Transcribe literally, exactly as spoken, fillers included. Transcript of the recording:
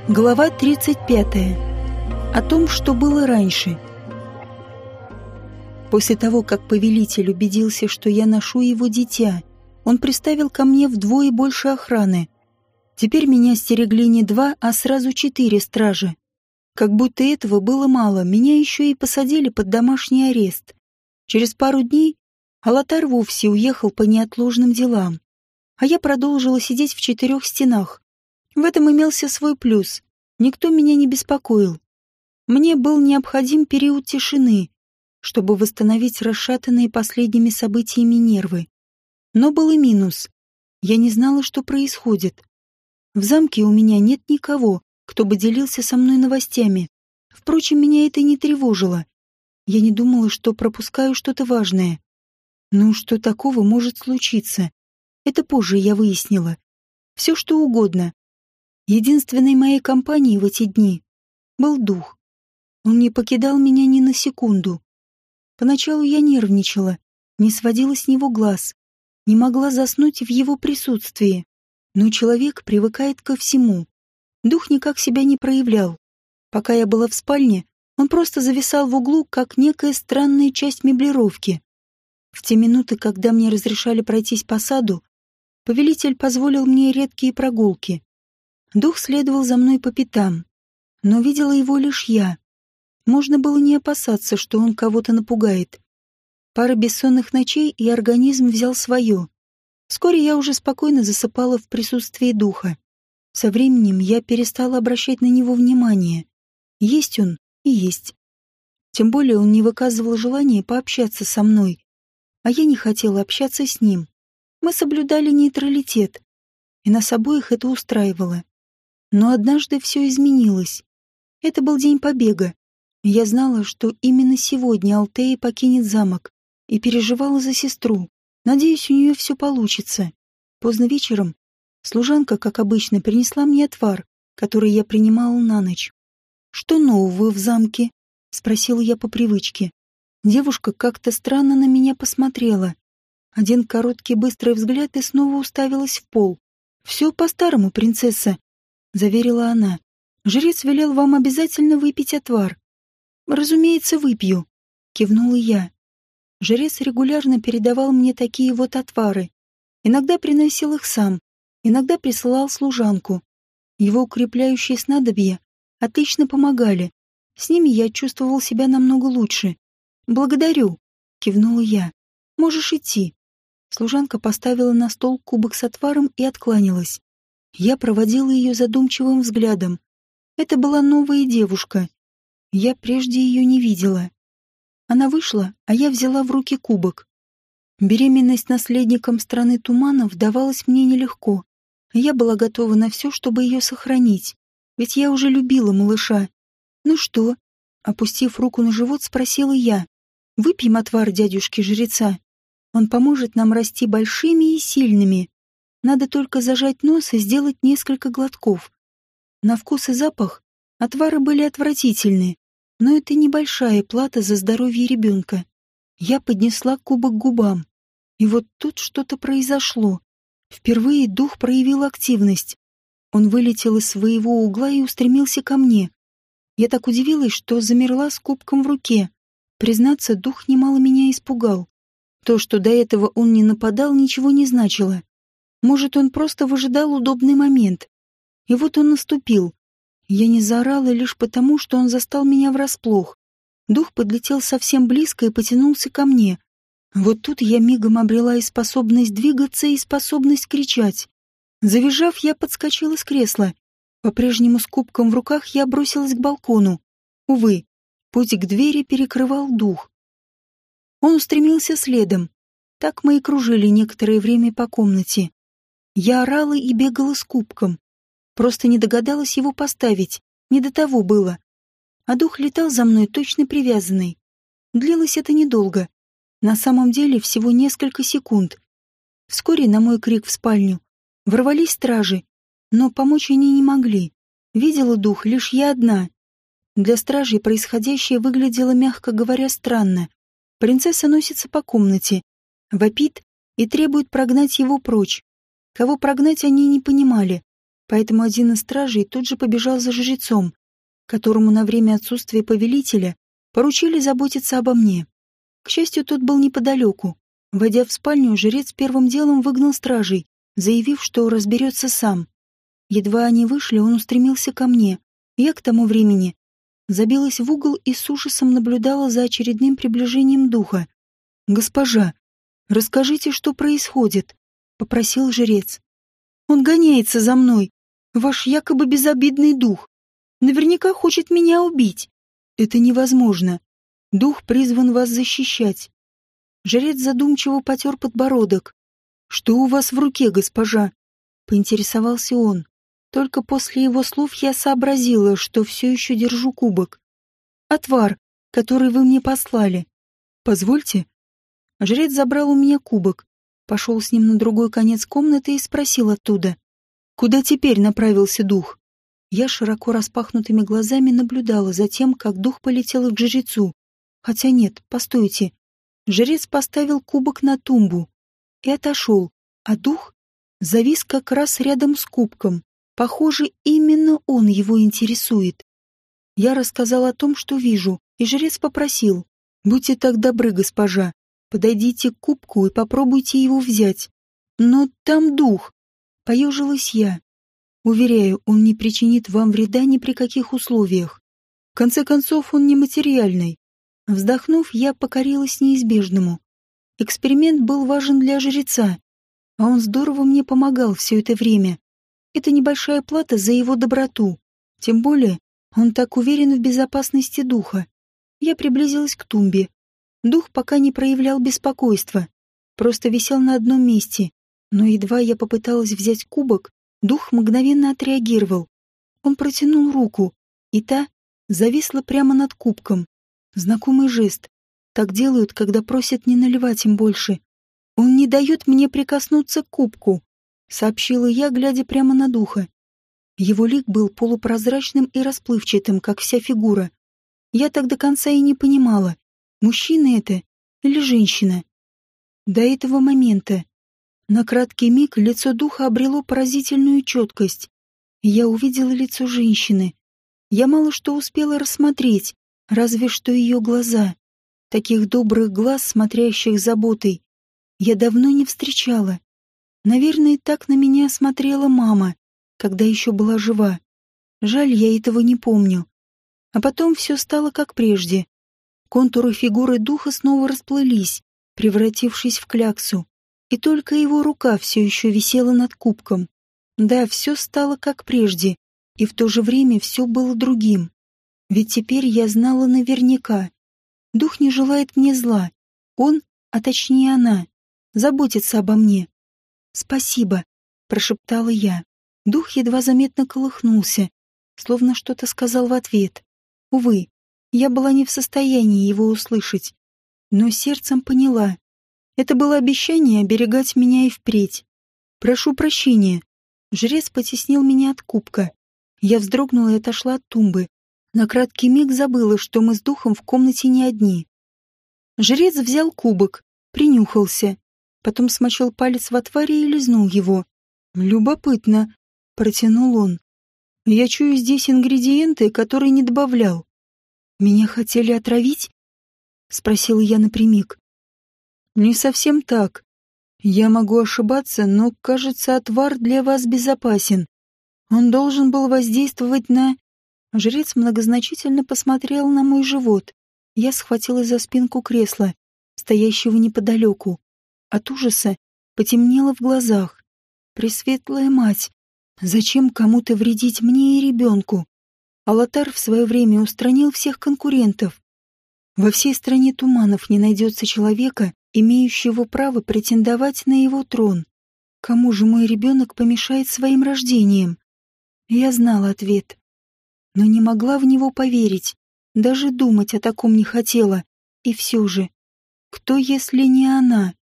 Глава тридцать пятая. О том, что было раньше. После того, как повелитель убедился, что я ношу его дитя, он приставил ко мне вдвое больше охраны. Теперь меня стерегли не два, а сразу четыре стражи. Как будто этого было мало, меня еще и посадили под домашний арест. Через пару дней Алатар вовсе уехал по неотложным делам, а я продолжила сидеть в четырех стенах. В этом имелся свой плюс. Никто меня не беспокоил. Мне был необходим период тишины, чтобы восстановить расшатанные последними событиями нервы. Но был и минус. Я не знала, что происходит. В замке у меня нет никого, кто бы делился со мной новостями. Впрочем, меня это не тревожило. Я не думала, что пропускаю что-то важное. Ну, что такого может случиться? Это позже я выяснила. Все, что угодно. Единственной моей компанией в эти дни был дух. Он не покидал меня ни на секунду. Поначалу я нервничала, не сводила с него глаз, не могла заснуть в его присутствии. Но человек привыкает ко всему. Дух никак себя не проявлял. Пока я была в спальне, он просто зависал в углу, как некая странная часть меблировки. В те минуты, когда мне разрешали пройтись по саду, повелитель позволил мне редкие прогулки. Дух следовал за мной по пятам, но видела его лишь я. Можно было не опасаться, что он кого-то напугает. Пара бессонных ночей, и организм взял свое. Вскоре я уже спокойно засыпала в присутствии духа. Со временем я перестала обращать на него внимание. Есть он и есть. Тем более он не выказывал желания пообщаться со мной, а я не хотела общаться с ним. Мы соблюдали нейтралитет, и нас обоих это устраивало. Но однажды все изменилось. Это был день побега. Я знала, что именно сегодня Алтея покинет замок, и переживала за сестру. Надеюсь, у нее все получится. Поздно вечером служанка, как обычно, принесла мне отвар, который я принимала на ночь. «Что нового в замке?» — спросила я по привычке. Девушка как-то странно на меня посмотрела. Один короткий быстрый взгляд и снова уставилась в пол. «Все по-старому, принцесса», — заверила она. «Жрец велел вам обязательно выпить отвар». «Разумеется, выпью», — кивнула я. Жрец регулярно передавал мне такие вот отвары. Иногда приносил их сам, иногда присылал служанку. Его укрепляющие снадобья отлично помогали. С ними я чувствовал себя намного лучше. «Благодарю», — кивнула я. «Можешь идти». Служанка поставила на стол кубок с отваром и откланялась. Я проводила ее задумчивым взглядом. Это была новая девушка. Я прежде ее не видела. Она вышла, а я взяла в руки кубок. Беременность наследником страны туманов давалась мне нелегко. Я была готова на все, чтобы ее сохранить. Ведь я уже любила малыша. «Ну что?» — опустив руку на живот, спросила я. «Выпьем отвар дядюшки-жреца. Он поможет нам расти большими и сильными. Надо только зажать нос и сделать несколько глотков». На вкус и запах отвары были отвратительны, но это небольшая плата за здоровье ребенка. Я поднесла кубок к губам. И вот тут что-то произошло. Впервые дух проявил активность. Он вылетел из своего угла и устремился ко мне. Я так удивилась, что замерла с кубком в руке. Признаться, дух немало меня испугал. То, что до этого он не нападал, ничего не значило. Может, он просто выжидал удобный момент. И вот он наступил. Я не заорала лишь потому, что он застал меня врасплох. Дух подлетел совсем близко и потянулся ко мне. Вот тут я мигом обрела и способность двигаться, и способность кричать. Завизжав, я подскочила с кресла. По-прежнему с кубком в руках я бросилась к балкону. Увы, путь к двери перекрывал дух. Он устремился следом. Так мы и кружили некоторое время по комнате. Я орала и бегала с кубком. Просто не догадалась его поставить, не до того было. А дух летал за мной точно привязанный. Длилось это недолго. На самом деле всего несколько секунд. Вскоре на мой крик в спальню ворвались стражи, но помочь они не могли. Видела дух лишь я одна. Для стражей происходящее выглядело, мягко говоря, странно. Принцесса носится по комнате, вопит и требует прогнать его прочь. Кого прогнать, они не понимали. поэтому один из стражей тут же побежал за жрецом, которому на время отсутствия повелителя поручили заботиться обо мне. К счастью, тот был неподалеку. Войдя в спальню, жрец первым делом выгнал стражей, заявив, что разберется сам. Едва они вышли, он устремился ко мне. Я к тому времени забилась в угол и с ужасом наблюдала за очередным приближением духа. «Госпожа, расскажите, что происходит», — попросил жрец. «Он гоняется за мной, ваш якобы безобидный дух. Наверняка хочет меня убить. Это невозможно. Дух призван вас защищать». Жрец задумчиво потер подбородок. «Что у вас в руке, госпожа?» — поинтересовался он. Только после его слов я сообразила, что все еще держу кубок. «Отвар, который вы мне послали. Позвольте». Жрец забрал у меня кубок, пошел с ним на другой конец комнаты и спросил оттуда: «Куда теперь направился дух?» Я широко распахнутыми глазами наблюдала за тем, как дух полетел к жрецу. Хотя нет, постойте. Жрец поставил кубок на тумбу и отошел, а дух завис как раз рядом с кубком. Похоже, именно он его интересует. Я рассказал о том, что вижу, и жрец попросил: «Будьте так добры, госпожа, подойдите к кубку и попробуйте его взять». «Но там дух», — поежилась я. «Уверяю, он не причинит вам вреда ни при каких условиях. В конце концов, он нематериальный». Вздохнув, я покорилась неизбежному. Эксперимент был важен для жреца, а он здорово мне помогал все это время. Это небольшая плата за его доброту. Тем более, он так уверен в безопасности духа. Я приблизилась к тумбе. Дух пока не проявлял беспокойства, просто висел на одном месте. Но едва я попыталась взять кубок, дух мгновенно отреагировал. Он протянул руку, и та зависла прямо над кубком. Знакомый жест. Так делают, когда просят не наливать им больше. «Он не дает мне прикоснуться к кубку», — сообщила я, глядя прямо на духа. Его лик был полупрозрачным и расплывчатым, как вся фигура. Я так до конца и не понимала, мужчина это или женщина. До этого момента. На краткий миг лицо духа обрело поразительную четкость. Я увидела лицо женщины. Я мало что успела рассмотреть, разве что ее глаза. Таких добрых глаз, смотрящих с заботой, я давно не встречала. Наверное, так на меня смотрела мама, когда еще была жива. Жаль, я этого не помню. А потом все стало как прежде. Контуры фигуры духа снова расплылись, превратившись в кляксу. И только его рука все еще висела над кубком. Да, все стало как прежде, и в то же время все было другим. Ведь теперь я знала наверняка. Дух не желает мне зла. Он, а точнее она, заботится обо мне. «Спасибо», — прошептала я. Дух едва заметно колыхнулся, словно что-то сказал в ответ. Увы, я была не в состоянии его услышать, но сердцем поняла. Это было обещание оберегать меня и впредь. «Прошу прощения». Жрец потеснил меня от кубка. Я вздрогнула и отошла от тумбы. На краткий миг забыла, что мы с духом в комнате не одни. Жрец взял кубок, принюхался, потом смочил палец в отваре и лизнул его. «Любопытно», — протянул он. «Я чую здесь ингредиенты, которые не добавлял». «Меня хотели отравить?» — спросила я напрямик. «Не совсем так. Я могу ошибаться, но, кажется, отвар для вас безопасен. Он должен был воздействовать на...» Жрец многозначительно посмотрел на мой живот. Я схватилась за спинку кресла, стоящего неподалеку. От ужаса потемнело в глазах. Пресветлая мать, зачем кому-то вредить мне и ребенку? Алатар в свое время устранил всех конкурентов. Во всей стране туманов не найдется человека, имеющего право претендовать на его трон. Кому же мой ребенок помешает своим рождением? Я знала ответ, но не могла в него поверить, даже думать о таком не хотела. И все же, кто, если не она?